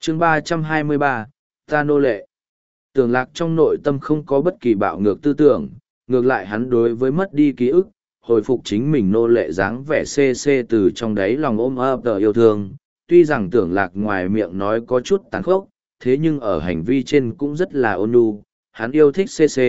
chương 323, ta nô lệ. Tưởng Lạc trong nội tâm không có bất kỳ bạo ngược tư tưởng, ngược lại hắn đối với mất đi ký ức, hồi phục chính mình nô lệ dáng vẻ CC từ trong đáy lòng ôm ấp tờ yêu thương. Tuy rằng Tưởng Lạc ngoài miệng nói có chút tàn khốc, thế nhưng ở hành vi trên cũng rất là ôn nhu. Hắn yêu thích CC,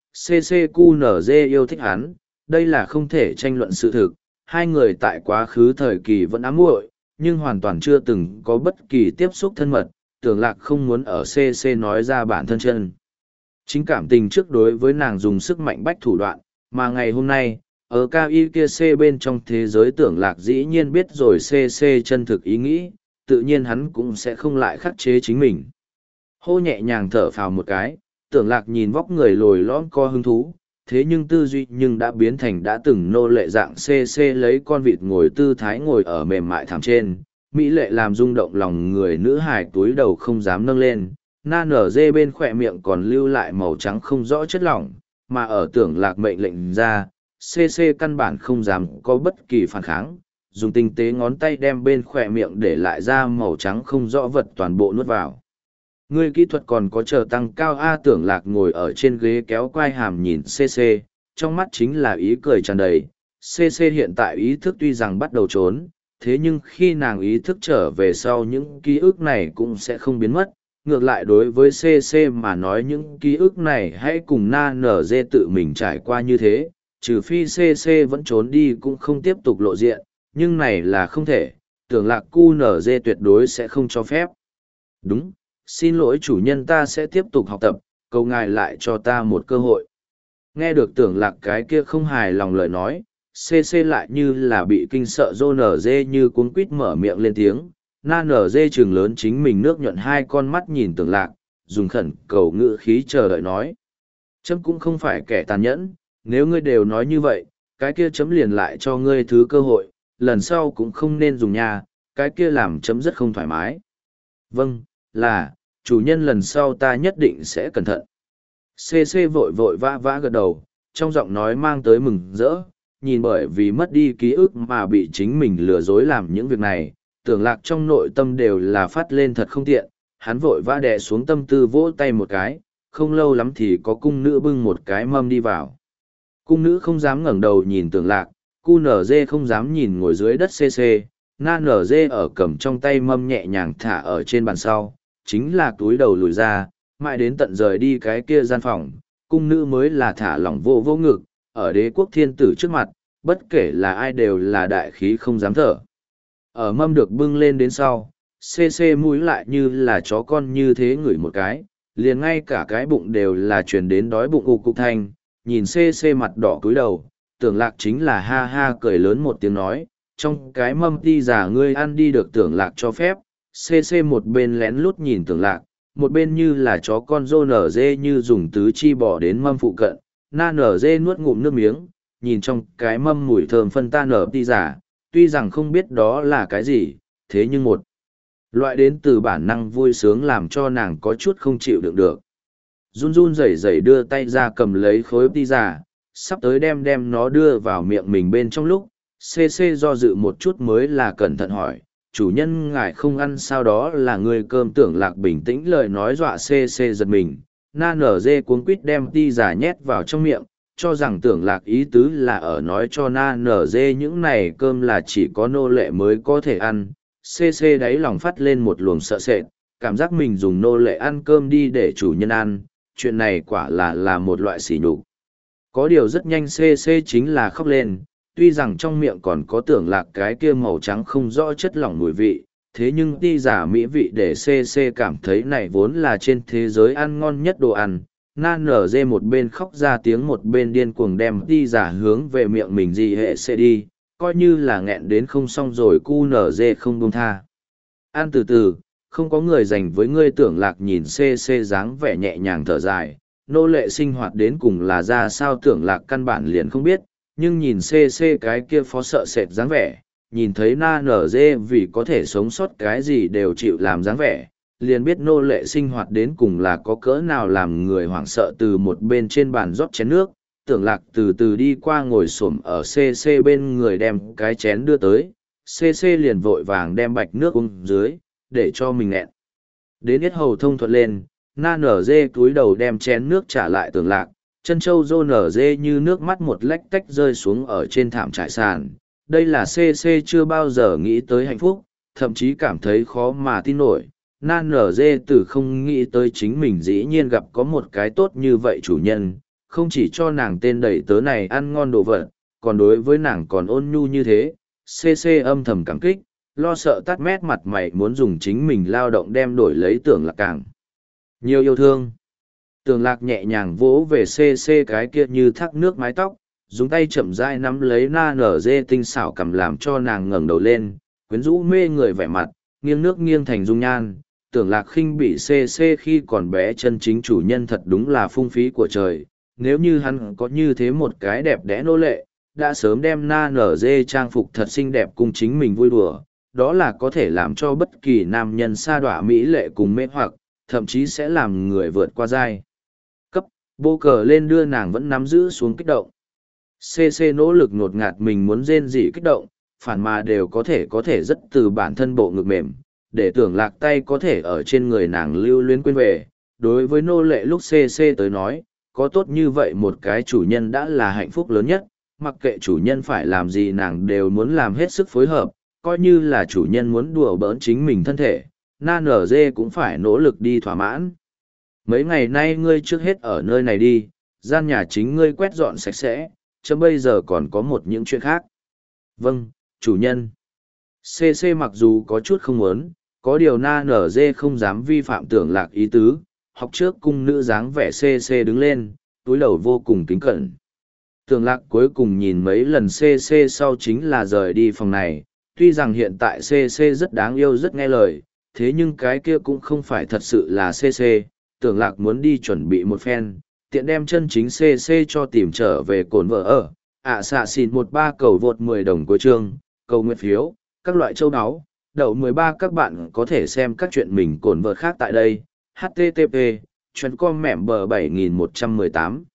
CCQNZ yêu thích hắn, đây là không thể tranh luận sự thực. Hai người tại quá khứ thời kỳ vẫn ám muội, nhưng hoàn toàn chưa từng có bất kỳ tiếp xúc thân mật. Tưởng Lạc không muốn ở CC nói ra bản thân chân chính cảm tình trước đối với nàng dùng sức mạnh bách thủ đoạn, mà ngày hôm nay, ở cao y kia C bên trong thế giới Tưởng Lạc dĩ nhiên biết rồi CC chân thực ý nghĩ, tự nhiên hắn cũng sẽ không lại khắc chế chính mình. Hô nhẹ nhàng thở phào một cái, Tưởng Lạc nhìn vóc người lồi lõm co hứng thú, thế nhưng tư duy nhưng đã biến thành đã từng nô lệ dạng CC lấy con vịt ngồi tư thái ngồi ở mềm mại thảm trên. Mỹ lệ làm rung động lòng người nữ hài túi đầu không dám nâng lên, na nở dê bên khỏe miệng còn lưu lại màu trắng không rõ chất lỏng, mà ở Tưởng Lạc mệnh lệnh ra, CC căn bản không dám có bất kỳ phản kháng, dùng tinh tế ngón tay đem bên khỏe miệng để lại ra màu trắng không rõ vật toàn bộ nuốt vào. Người kỹ thuật còn có chờ tăng cao A. Tưởng Lạc ngồi ở trên ghế kéo quai hàm nhìn CC, trong mắt chính là ý cười tràn đầy. CC hiện tại ý thức tuy rằng bắt đầu trốn, thế nhưng khi nàng ý thức trở về sau những ký ức này cũng sẽ không biến mất. Ngược lại đối với CC mà nói những ký ức này hãy cùng na nở dê tự mình trải qua như thế, trừ phi CC vẫn trốn đi cũng không tiếp tục lộ diện, nhưng này là không thể, Tưởng Lạc QNZ tuyệt đối sẽ không cho phép. Đúng, xin lỗi chủ nhân, ta sẽ tiếp tục học tập, cầu ngài lại cho ta một cơ hội. Nghe được Tưởng Lạc cái kia không hài lòng lời nói, CC lại như là bị kinh sợ rô nở dê như cuống quýt mở miệng lên tiếng, na nở dê trừng lớn chính mình nước nhuận hai con mắt nhìn Tưởng Lạc, dùng khẩn cầu ngữ khí chờ đợi nói. Chấm cũng không phải kẻ tàn nhẫn, nếu ngươi đều nói như vậy, cái kia chấm liền lại cho ngươi thứ cơ hội, lần sau cũng không nên dùng nha, cái kia làm chấm rất không thoải mái. Vâng, là, chủ nhân lần sau ta nhất định sẽ cẩn thận. CC vội vội vã vã gật đầu, trong giọng nói mang tới mừng rỡ, nhìn bởi vì mất đi ký ức mà bị chính mình lừa dối làm những việc này, Tưởng Lạc trong nội tâm đều là phát lên thật không tiện, hắn vội vã đè xuống tâm tư vỗ tay một cái, không lâu lắm thì có cung nữ bưng một cái mâm đi vào. Cung nữ không dám ngẩng đầu nhìn Tưởng Lạc, QNZ không dám nhìn ngồi dưới đất CC, na nở dê ở cầm trong tay mâm nhẹ nhàng thả ở trên bàn sau, chính là túi đầu lùi ra, mãi đến tận rời đi cái kia gian phòng, cung nữ mới là thả lỏng vô vô ngực, ở đế quốc thiên tử trước mặt, bất kể là ai đều là đại khí không dám thở. Ở mâm được bưng lên đến sau, CC mũi lại như là chó con như thế ngửi một cái, liền ngay cả cái bụng đều là truyền đến đói bụng ục cục thanh, nhìn CC mặt đỏ cúi đầu, Tưởng Lạc chính là ha ha cười lớn một tiếng nói, trong cái mâm đi giả ngươi ăn đi được Tưởng Lạc cho phép, CC một bên lén lút nhìn Tưởng Lạc, một bên như là chó con rô nở dê như dùng tứ chi bỏ đến mâm phụ cận, na nở dê nuốt ngụm nước miếng, nhìn trong cái mâm mùi thơm phân ta nở đi giả, tuy rằng không biết đó là cái gì, thế nhưng một loại đến từ bản năng vui sướng làm cho nàng có chút không chịu đựng được. Run run rẩy rẩy đưa tay ra cầm lấy khối pizza, sắp tới đem nó đưa vào miệng mình bên trong lúc, CC do dự một chút mới là cẩn thận hỏi, chủ nhân ngài không ăn sao? Đó là người cơm. Tưởng Lạc bình tĩnh lời nói dọa CC giật mình, na nở dê cuống quýt đem pizza nhét vào trong miệng, cho rằng Tưởng Lạc ý tứ là ở nói cho na nở dê những này cơm là chỉ có nô lệ mới có thể ăn. CC đáy lòng phát lên một luồng sợ sệt, cảm giác mình dùng nô lệ ăn cơm đi để chủ nhân ăn, chuyện này quả là một loại sỉ nhục. Có điều rất nhanh CC chính là khóc lên, tuy rằng trong miệng còn có Tưởng Lạc cái kia màu trắng không rõ chất lỏng mùi vị, thế nhưng ti giả mỹ vị để CC cảm thấy này vốn là trên thế giới ăn ngon nhất đồ ăn. Na nở dê một bên khóc ra tiếng một bên điên cuồng đem ti giả hướng về miệng mình gì hệ sẽ đi, coi như là nghẹn đến không xong rồi cu nở dê không buông tha. Ăn từ từ, không có người dành với ngươi. Tưởng Lạc nhìn CC dáng vẻ nhẹ nhàng thở dài, nô lệ sinh hoạt đến cùng là ra sao Tưởng Lạc căn bản liền không biết, nhưng nhìn CC cái kia phó sợ sệt dáng vẻ, nhìn thấy na nở dê vì có thể sống sót cái gì đều chịu làm dáng vẻ, liền biết nô lệ sinh hoạt đến cùng là có cỡ nào làm người hoảng sợ. Từ một bên trên bàn rót chén nước, Tưởng Lạc từ từ đi qua ngồi xổm ở CC bên người đem cái chén đưa tới, CC liền vội vàng đem bạch nước uống dưới, để cho mình nghẹn. Đến yết hầu thông thuận lên, na nở dê túi đầu đem chén nước trả lại Tưởng Lạc, chân châu rô nở dê như nước mắt một lách tách rơi xuống ở trên thảm trải sàn. Đây là CC chưa bao giờ nghĩ tới hạnh phúc, thậm chí cảm thấy khó mà tin nổi. Na nở dê từ không nghĩ tới chính mình dĩ nhiên gặp có một cái tốt như vậy chủ nhân, không chỉ cho nàng tên đầy tớ này ăn ngon đồ vật, còn đối với nàng còn ôn nhu như thế. CC âm thầm cảm kích, lo sợ tắt mét mặt mày muốn dùng chính mình lao động đem đổi lấy Tưởng Lạc càng nhiều yêu thương. Tưởng Lạc nhẹ nhàng vỗ về CC cái kia như thác nước mái tóc, dùng tay chậm rãi nắm lấy na nở dê tinh xảo cầm làm cho nàng ngẩng đầu lên, quyến rũ mê người vẻ mặt, nghiêng nước nghiêng thành dung nhan. Tưởng Lạc khinh bị CC khi còn bé chân chính chủ nhân thật đúng là phung phí của trời, nếu như hắn có như thế một cái đẹp đẽ nô lệ, đã sớm đem na nở dê trang phục thật xinh đẹp cùng chính mình vui đùa, đó là có thể làm cho bất kỳ nam nhân sa đọa mỹ lệ cùng mê hoặc, thậm chí sẽ làm người vượt qua giai cấp, bô cờ lên đưa nàng vẫn nắm giữ xuống kích động. CC nỗ lực ngột ngạt mình muốn rên rỉ kích động, phản mà đều có thể rất từ bản thân bộ ngực mềm, để Tưởng Lạc tay có thể ở trên người nàng lưu luyến quên về. Đối với nô lệ lúc CC tới nói, có tốt như vậy một cái chủ nhân đã là hạnh phúc lớn nhất, mặc kệ chủ nhân phải làm gì nàng đều muốn làm hết sức phối hợp, coi như là chủ nhân muốn đùa bỡn chính mình thân thể, na nở dê cũng phải nỗ lực đi thỏa mãn. Mấy ngày nay ngươi trước hết ở nơi này đi, gian nhà chính ngươi quét dọn sạch sẽ, chứ bây giờ còn có một những chuyện khác. Vâng, chủ nhân. CC mặc dù có chút không muốn, có điều na nở dê không dám vi phạm Tưởng Lạc ý tứ, học trước cung nữ dáng vẻ CC đứng lên, túi đầu vô cùng kính cẩn. Tưởng Lạc cuối cùng nhìn mấy lần CC sau chính là rời đi phòng này, tuy rằng hiện tại CC rất đáng yêu rất nghe lời, thế nhưng cái kia cũng không phải thật sự là CC, Tưởng Lạc muốn đi chuẩn bị một phen, tiện đem chân chính CC cho tìm trở về cồn vợ ở, xạ xịn 13 cầu vượt 10 đồng cuối chương, cầu nguyện phiếu, các loại châu áo, đậu 13 các bạn có thể xem các chuyện mình cồn vợ khác tại đây, http://com mẻm bờ 7118